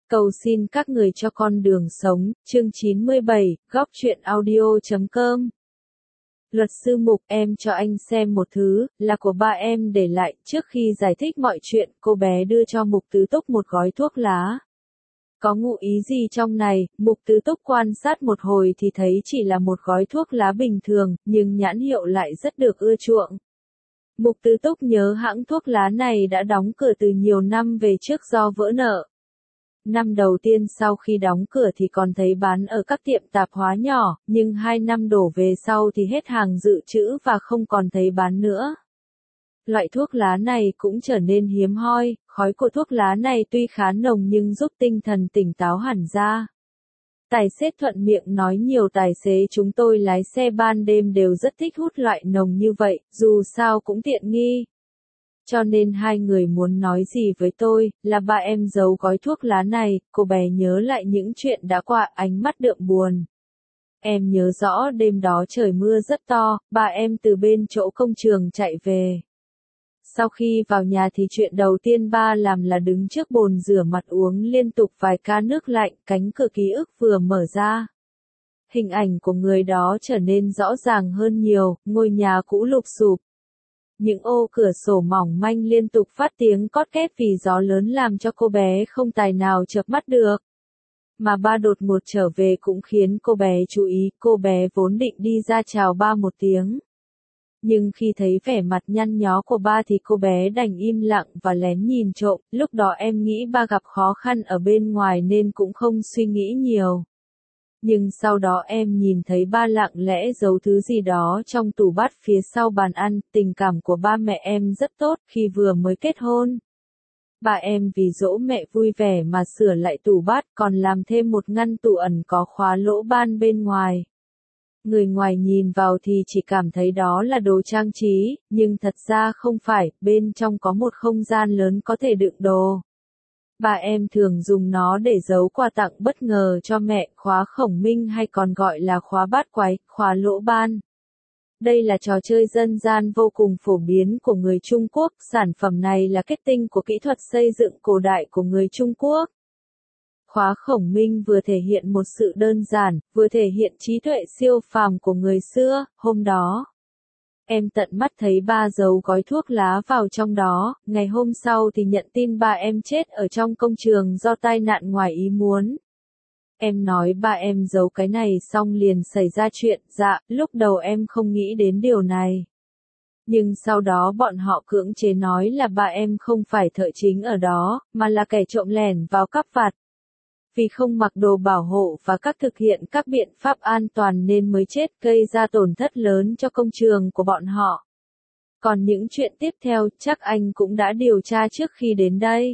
Cầu xin các người cho con đường sống, chương 97, góc truyện audio.com. Luật sư Mục, em cho anh xem một thứ, là của ba em để lại. Trước khi giải thích mọi chuyện, cô bé đưa cho Mục Tứ Túc một gói thuốc lá. Có ngụ ý gì trong này? Mục Tứ Túc quan sát một hồi thì thấy chỉ là một gói thuốc lá bình thường, nhưng nhãn hiệu lại rất được ưa chuộng. Mục Tứ Túc nhớ hãng thuốc lá này đã đóng cửa từ nhiều năm về trước do vỡ nợ. Năm đầu tiên sau khi đóng cửa thì còn thấy bán ở các tiệm tạp hóa nhỏ, nhưng 2 năm đổ về sau thì hết hàng dự trữ và không còn thấy bán nữa. Loại thuốc lá này cũng trở nên hiếm hoi, khói của thuốc lá này tuy khá nồng nhưng giúp tinh thần tỉnh táo hẳn ra. Tài xế thuận miệng nói nhiều tài xế chúng tôi lái xe ban đêm đều rất thích hút loại nồng như vậy, dù sao cũng tiện nghi. Cho nên hai người muốn nói gì với tôi, là ba em giấu gói thuốc lá này. Cô bé nhớ lại những chuyện đã qua, ánh mắt đượm buồn. Em nhớ rõ đêm đó trời mưa rất to, ba em từ bên chỗ công trường chạy về. Sau khi vào nhà thì chuyện đầu tiên ba làm là đứng trước bồn rửa mặt uống liên tục vài ca nước lạnh, cánh cửa ký ức vừa mở ra. Hình ảnh của người đó trở nên rõ ràng hơn nhiều, ngôi nhà cũ lụp xụp. Những ô cửa sổ mỏng manh liên tục phát tiếng cót két vì gió lớn làm cho cô bé không tài nào chợp mắt được. Mà ba đột ngột trở về cũng khiến cô bé chú ý, cô bé vốn định đi ra chào ba một tiếng. Nhưng khi thấy vẻ mặt nhăn nhó của ba thì cô bé đành im lặng và lén nhìn trộm, lúc đó em nghĩ ba gặp khó khăn ở bên ngoài nên cũng không suy nghĩ nhiều. Nhưng sau đó em nhìn thấy ba lặng lẽ giấu thứ gì đó trong tủ bát phía sau bàn ăn. Tình cảm của ba mẹ em rất tốt khi vừa mới kết hôn. Ba em vì dỗ mẹ vui vẻ mà sửa lại tủ bát, còn làm thêm một ngăn tủ ẩn có khóa lỗ ban bên ngoài. Người ngoài nhìn vào thì chỉ cảm thấy đó là đồ trang trí, nhưng thật ra không phải, bên trong có một không gian lớn có thể đựng đồ. Ba em thường dùng nó để giấu quà tặng bất ngờ cho mẹ, khóa khổng minh hay còn gọi là khóa bát quái, khóa lỗ ban. Đây là trò chơi dân gian vô cùng phổ biến của người Trung Quốc, sản phẩm này là kết tinh của kỹ thuật xây dựng cổ đại của người Trung Quốc. Khóa khổng minh vừa thể hiện một sự đơn giản, vừa thể hiện trí tuệ siêu phàm của người xưa. Hôm đó, em tận mắt thấy ba giấu gói thuốc lá vào trong đó. Ngày hôm sau thì nhận tin ba em chết ở trong công trường do tai nạn ngoài ý muốn. Em nói ba em giấu cái này xong liền xảy ra chuyện. Dạ, lúc đầu em không nghĩ đến điều này. Nhưng sau đó bọn họ cưỡng chế nói là ba em không phải thợ chính ở đó, mà là kẻ trộm lẻn vào cắp vặt. Vì không mặc đồ bảo hộ và thực hiện các biện pháp an toàn nên mới chết, gây ra tổn thất lớn cho công trường của bọn họ. Còn những chuyện tiếp theo chắc anh cũng đã điều tra trước khi đến đây.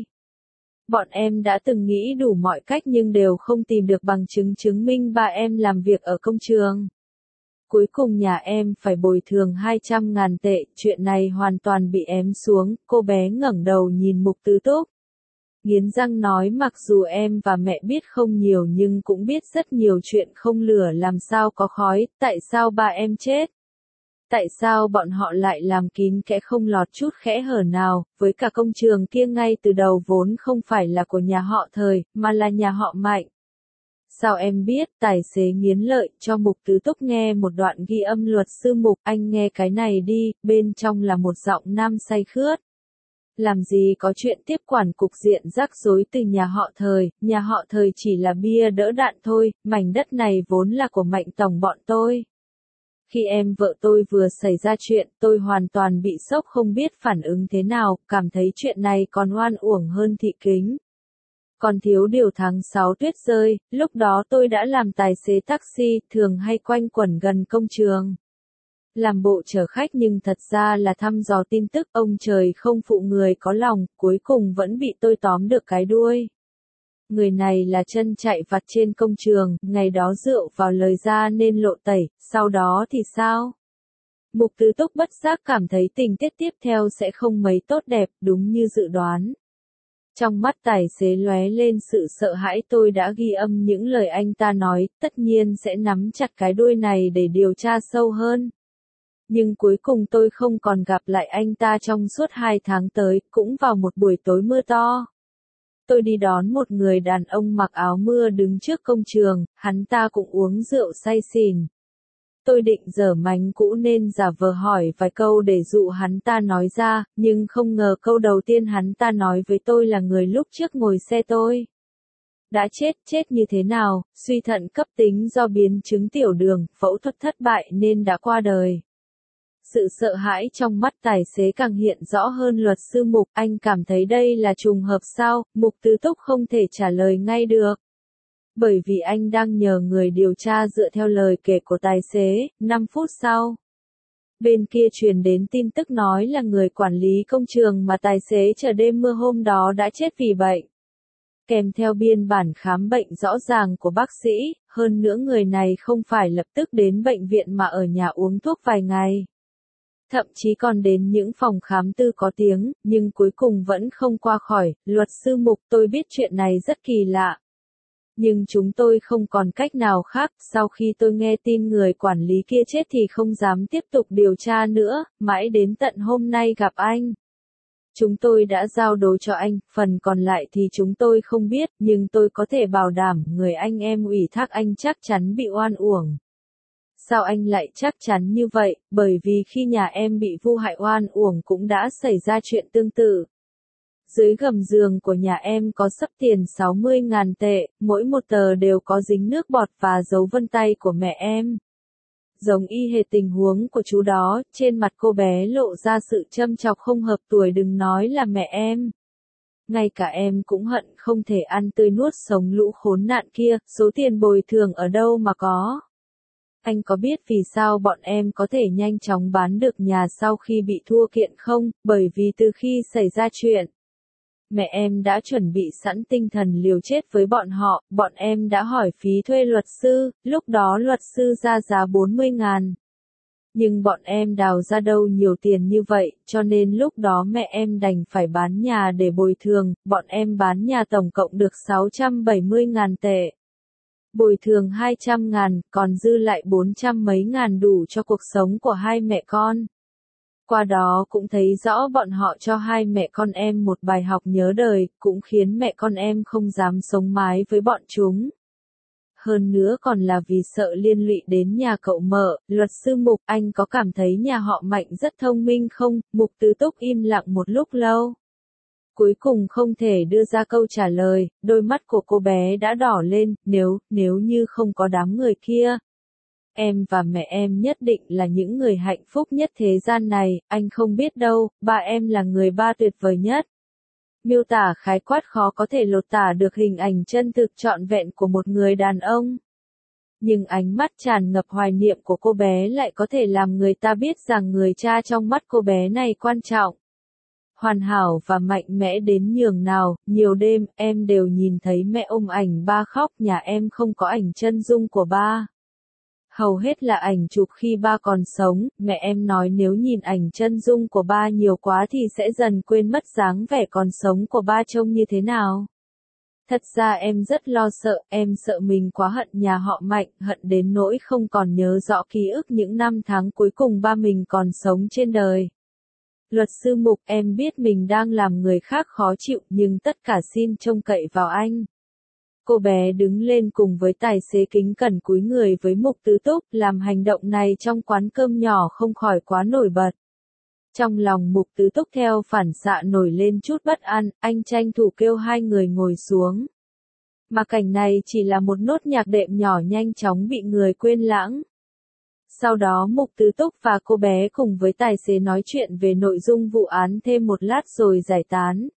Bọn em đã từng nghĩ đủ mọi cách nhưng đều không tìm được bằng chứng chứng minh ba em làm việc ở công trường. Cuối cùng nhà em phải bồi thường 200.000 tệ, chuyện này hoàn toàn bị ém xuống. Cô bé ngẩng đầu nhìn Mục Tứ Túc. Nghiến răng nói mặc dù em và mẹ biết không nhiều nhưng cũng biết rất nhiều chuyện. Không lửa làm sao có khói, tại sao ba em chết? Tại sao bọn họ lại làm kín kẽ không lọt chút kẽ hở nào, với cả công trường kia ngay từ đầu vốn không phải là của nhà họ Thời, mà là nhà họ Mạnh? Sao em biết? Tài xế nghiến lợi cho Mục Tứ Túc nghe một đoạn ghi âm. Luật sư Mục, anh nghe cái này đi, bên trong là một giọng nam say khướt. Làm gì có chuyện tiếp quản cục diện rắc rối từ nhà họ Thời chỉ là bia đỡ đạn thôi, mảnh đất này vốn là của Mạnh tổng bọn tôi. Khi em vợ tôi vừa xảy ra chuyện, tôi hoàn toàn bị sốc không biết phản ứng thế nào, cảm thấy chuyện này còn oan uổng hơn thị kính. Còn thiếu điều tháng 6 tuyết rơi, lúc đó tôi đã làm tài xế taxi, thường hay quanh quẩn gần công trường. Làm bộ chở khách nhưng thật ra là thăm dò tin tức. Ông trời không phụ người có lòng, cuối cùng vẫn bị tôi tóm được cái đuôi. Người này là chân chạy vặt trên công trường, ngày đó rượu vào lời ra nên lộ tẩy, sau đó thì sao? Mục Tứ Túc bất giác cảm thấy tình tiết tiếp theo sẽ không mấy tốt đẹp, đúng như dự đoán. Trong mắt tài xế lóe lên sự sợ hãi. Tôi đã ghi âm những lời anh ta nói, tất nhiên sẽ nắm chặt cái đuôi này để điều tra sâu hơn. Nhưng cuối cùng tôi không còn gặp lại anh ta trong suốt 2 tháng tới, cũng vào một buổi tối mưa to. Tôi đi đón một người đàn ông mặc áo mưa đứng trước công trường, hắn ta cũng uống rượu say xỉn. Tôi định giở mánh cũ nên giả vờ hỏi vài câu để dụ hắn ta nói ra, nhưng không ngờ câu đầu tiên hắn ta nói với tôi là người lúc trước ngồi xe tôi. Đã chết như thế nào, suy thận cấp tính do biến chứng tiểu đường, phẫu thuật thất bại nên đã qua đời. Sự sợ hãi trong mắt tài xế càng hiện rõ hơn. Luật sư Mục, anh cảm thấy đây là trùng hợp sao? Mục Tứ Túc không thể trả lời ngay được. Bởi vì anh đang nhờ người điều tra dựa theo lời kể của tài xế. 5 phút sau, bên kia truyền đến tin tức nói là người quản lý công trường mà tài xế chở đêm mưa hôm đó đã chết vì bệnh. Kèm theo biên bản khám bệnh rõ ràng của bác sĩ, hơn nữa người này không phải lập tức đến bệnh viện mà ở nhà uống thuốc vài ngày. Thậm chí còn đến những phòng khám tư có tiếng, nhưng cuối cùng vẫn không qua khỏi. Luật sư Mục, tôi biết chuyện này rất kỳ lạ. Nhưng chúng tôi không còn cách nào khác, sau khi tôi nghe tin người quản lý kia chết thì không dám tiếp tục điều tra nữa, mãi đến tận hôm nay gặp anh. Chúng tôi đã giao đồ cho anh, phần còn lại thì chúng tôi không biết, nhưng tôi có thể bảo đảm người anh em ủy thác anh chắc chắn bị oan uổng. Sao anh lại chắc chắn như vậy? Bởi vì khi nhà em bị vu hại oan uổng cũng đã xảy ra chuyện tương tự. Dưới gầm giường của nhà em có xấp tiền 60.000 tệ, mỗi một tờ đều có dính nước bọt và dấu vân tay của mẹ em. Giống y hệt tình huống của chú đó, trên mặt cô bé lộ ra sự châm chọc không hợp tuổi, đừng nói là mẹ em. Ngay cả em cũng hận không thể ăn tươi nuốt sống lũ khốn nạn kia, số tiền bồi thường ở đâu mà có. Anh có biết vì sao bọn em có thể nhanh chóng bán được nhà sau khi bị thua kiện không? Bởi vì từ khi xảy ra chuyện, mẹ em đã chuẩn bị sẵn tinh thần liều chết với bọn em đã hỏi phí thuê luật sư, lúc đó luật sư ra giá 40.000. Nhưng bọn em đào ra đâu nhiều tiền như vậy, cho nên lúc đó mẹ em đành phải bán nhà để bồi thường, bọn em bán nhà tổng cộng được 670.000 tệ. Bồi thường 200.000, còn dư lại 400 mấy ngàn đủ cho cuộc sống của hai mẹ con. Qua đó cũng thấy rõ bọn họ cho hai mẹ con em một bài học nhớ đời, cũng khiến mẹ con em không dám sống mái với bọn chúng. Hơn nữa còn là vì sợ liên lụy đến nhà cậu Mợ. Luật sư Mục, anh có cảm thấy nhà họ Mạnh rất thông minh không? Mục Tứ Túc im lặng một lúc lâu. Cuối cùng không thể đưa ra câu trả lời, đôi mắt của cô bé đã đỏ lên, nếu như không có đám người kia. Em và mẹ em nhất định là những người hạnh phúc nhất thế gian này, anh không biết đâu, ba em là người ba tuyệt vời nhất. Miêu tả khái quát khó có thể lột tả được hình ảnh chân thực trọn vẹn của một người đàn ông. Nhưng ánh mắt tràn ngập hoài niệm của cô bé lại có thể làm người ta biết rằng người cha trong mắt cô bé này quan trọng. Hoàn hảo và mạnh mẽ đến nhường nào, nhiều đêm, em đều nhìn thấy mẹ ôm ảnh ba khóc, nhà em không có ảnh chân dung của ba. Hầu hết là ảnh chụp khi ba còn sống, mẹ em nói nếu nhìn ảnh chân dung của ba nhiều quá thì sẽ dần quên mất dáng vẻ còn sống của ba trông như thế nào. Thật ra em rất lo sợ, em sợ mình quá hận nhà họ Mạnh, hận đến nỗi không còn nhớ rõ ký ức những năm tháng cuối cùng ba mình còn sống trên đời. Luật sư Mục, em biết mình đang làm người khác khó chịu, nhưng tất cả xin trông cậy vào anh. Cô bé đứng lên cùng với tài xế kính cẩn cúi người với Mục Tứ Túc, làm hành động này trong quán cơm nhỏ không khỏi quá nổi bật. Trong lòng Mục Tứ Túc theo phản xạ nổi lên chút bất an, anh tranh thủ kêu hai người ngồi xuống. Mà cảnh này chỉ là một nốt nhạc đệm nhỏ nhanh chóng bị người quên lãng. Sau đó Mục Tứ Túc và cô bé cùng với tài xế nói chuyện về nội dung vụ án thêm một lát rồi giải tán.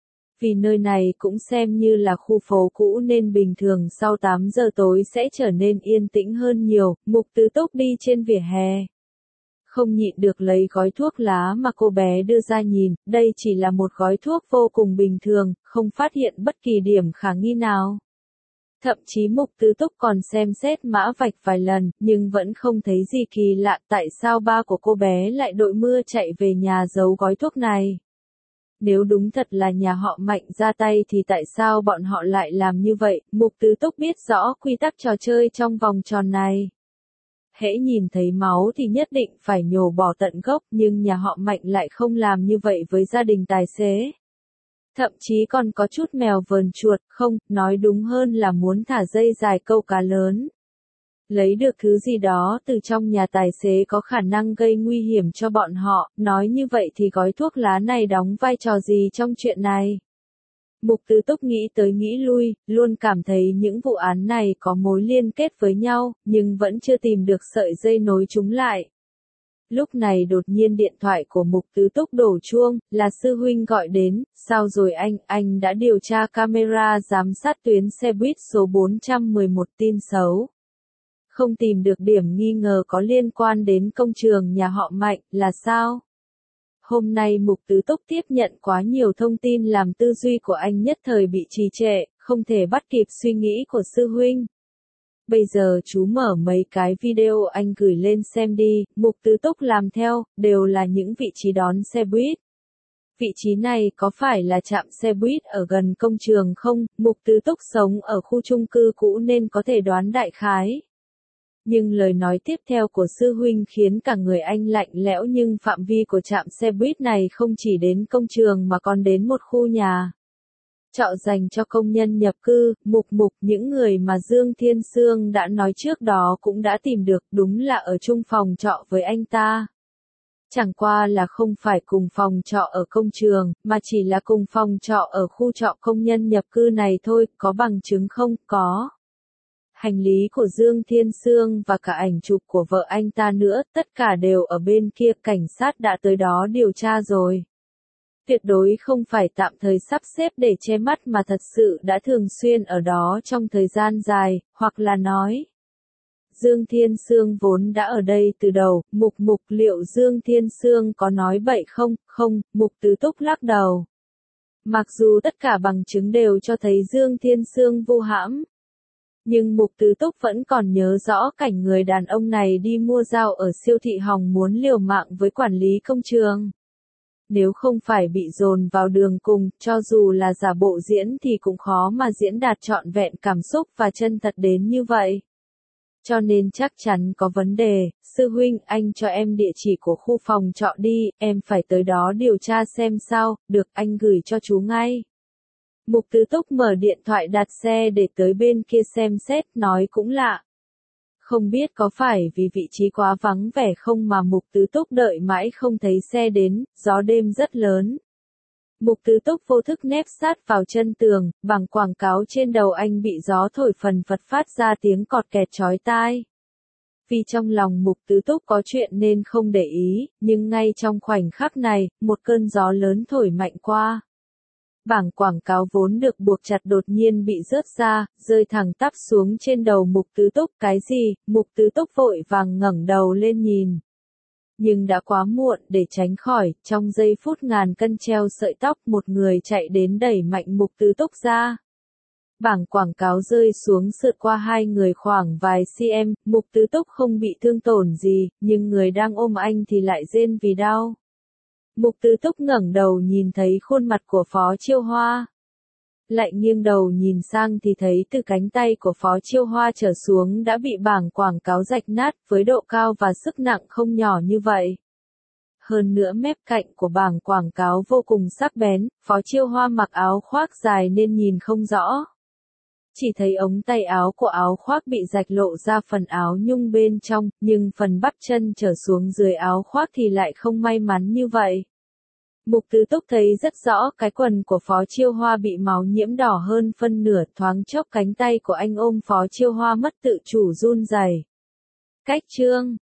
Vì nơi này cũng xem như là khu phố cũ nên bình thường sau 8 giờ tối sẽ trở nên yên tĩnh hơn nhiều, Mục Tứ Túc đi trên vỉa hè. Không nhịn được lấy gói thuốc lá mà cô bé đưa ra nhìn, đây chỉ là một gói thuốc vô cùng bình thường, không phát hiện bất kỳ điểm khả nghi nào. Thậm chí Mục Tứ Túc còn xem xét mã vạch vài lần, nhưng vẫn không thấy gì kỳ lạ, tại sao ba của cô bé lại đội mưa chạy về nhà giấu gói thuốc này. Nếu đúng thật là nhà họ Mạnh ra tay thì tại sao bọn họ lại làm như vậy? Mục Tứ Túc biết rõ quy tắc trò chơi trong vòng tròn này. Hễ nhìn thấy máu thì nhất định phải nhổ bỏ tận gốc, nhưng nhà họ Mạnh lại không làm như vậy với gia đình tài xế. Thậm chí còn có chút mèo vờn chuột, không, nói đúng hơn là muốn thả dây dài câu cá lớn. Lấy được thứ gì đó từ trong nhà tài xế có khả năng gây nguy hiểm cho bọn họ, nói như vậy thì gói thuốc lá này đóng vai trò gì trong chuyện này? Mục Tứ Túc nghĩ tới nghĩ lui, luôn cảm thấy những vụ án này có mối liên kết với nhau, nhưng vẫn chưa tìm được sợi dây nối chúng lại. Lúc này đột nhiên điện thoại của Mục Tứ Túc đổ chuông, là sư huynh gọi đến, sao rồi anh đã điều tra camera giám sát tuyến xe buýt số 411 tin xấu. Không tìm được điểm nghi ngờ có liên quan đến công trường nhà họ Mạnh, là sao? Hôm nay Mục Tứ Túc tiếp nhận quá nhiều thông tin làm tư duy của anh nhất thời bị trì trệ, không thể bắt kịp suy nghĩ của sư huynh. Bây giờ chú mở mấy cái video anh gửi lên xem đi, Mục Tứ Túc làm theo, đều là những vị trí đón xe buýt. Vị trí này có phải là trạm xe buýt ở gần công trường không? Mục Tứ Túc sống ở khu chung cư cũ nên có thể đoán đại khái. Nhưng lời nói tiếp theo của sư huynh khiến cả người anh lạnh lẽo, nhưng phạm vi của trạm xe buýt này không chỉ đến công trường mà còn đến một khu nhà trọ dành cho công nhân nhập cư. Mục những người mà Dương Thiên Sương đã nói trước đó cũng đã tìm được, đúng là ở chung phòng trọ với anh ta. Chẳng qua là không phải cùng phòng trọ ở công trường, mà chỉ là cùng phòng trọ ở khu trọ công nhân nhập cư này thôi, có bằng chứng không? Có. Hành lý của Dương Thiên Sương và cả ảnh chụp của vợ anh ta nữa, tất cả đều ở bên kia, cảnh sát đã tới đó điều tra rồi. Tuyệt đối không phải tạm thời sắp xếp để che mắt mà thật sự đã thường xuyên ở đó trong thời gian dài, hoặc là nói Dương Thiên Sương vốn đã ở đây từ đầu. Mục liệu Dương Thiên Sương có nói bậy không? Không, Mục Tứ Túc lắc đầu. Mặc dù tất cả bằng chứng đều cho thấy Dương Thiên Sương vu hãm, nhưng Mục Tứ Túc vẫn còn nhớ rõ cảnh người đàn ông này đi mua dao ở siêu thị hòng muốn liều mạng với quản lý công trường. Nếu không phải bị dồn vào đường cùng, cho dù là giả bộ diễn thì cũng khó mà diễn đạt trọn vẹn cảm xúc và chân thật đến như vậy. Cho nên chắc chắn có vấn đề. Sư huynh, anh cho em địa chỉ của khu phòng trọ đi, em phải tới đó điều tra xem sao. Được, anh gửi cho chú ngay. Mục Tứ Túc mở điện thoại đặt xe để tới bên kia xem xét, nói cũng lạ. Không biết có phải vì vị trí quá vắng vẻ không mà Mục Tứ Túc đợi mãi không thấy xe đến, gió đêm rất lớn. Mục Tứ Túc vô thức nép sát vào chân tường, bảng quảng cáo trên đầu anh bị gió thổi phần phật phát ra tiếng cọt kẹt chói tai. Vì trong lòng Mục Tứ Túc có chuyện nên không để ý, nhưng ngay trong khoảnh khắc này, một cơn gió lớn thổi mạnh qua. Bảng quảng cáo vốn được buộc chặt đột nhiên bị rớt ra, rơi thẳng tắp xuống trên đầu Mục Tứ Túc. Cái gì? Mục Tứ Túc vội vàng ngẩng đầu lên nhìn. Nhưng đã quá muộn để tránh khỏi, trong giây phút ngàn cân treo sợi tóc, một người chạy đến đẩy mạnh Mục Tứ Túc ra. Bảng quảng cáo rơi xuống sượt qua hai người khoảng vài cm, Mục Tứ Túc không bị thương tổn gì, nhưng người đang ôm anh thì lại rên vì đau. Mục Tứ Túc ngẩng đầu nhìn thấy khuôn mặt của Phó Chiêu Hoa. Lại nghiêng đầu nhìn sang thì thấy từ cánh tay của Phó Chiêu Hoa trở xuống đã bị bảng quảng cáo rạch nát, với độ cao và sức nặng không nhỏ như vậy. Hơn nữa mép cạnh của bảng quảng cáo vô cùng sắc bén, Phó Chiêu Hoa mặc áo khoác dài nên nhìn không rõ. Chỉ thấy ống tay áo của áo khoác bị rạch lộ ra phần áo nhung bên trong, nhưng phần bắp chân trở xuống dưới áo khoác thì lại không may mắn như vậy. Mục Tứ Túc thấy rất rõ cái quần của Phó Chiêu Hoa bị máu nhiễm đỏ hơn phân nửa, thoáng chốc cánh tay của anh ôm Phó Chiêu Hoa mất tự chủ run rẩy. Cách chương